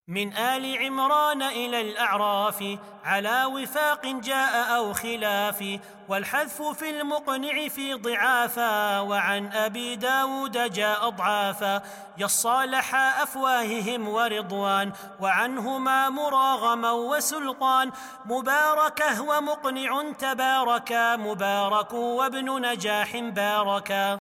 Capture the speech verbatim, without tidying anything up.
من آل عمران إلى الأعراف على وفاق جاء أو خلاف، والحذف في المقنع في ضعافا، وعن أبي داود جاء أضعافا. يصالح أفواههم ورضوان، وعنهما مراغما وسلطان. مباركه ومقنع تباركا، مبارك وابن نجاح باركا.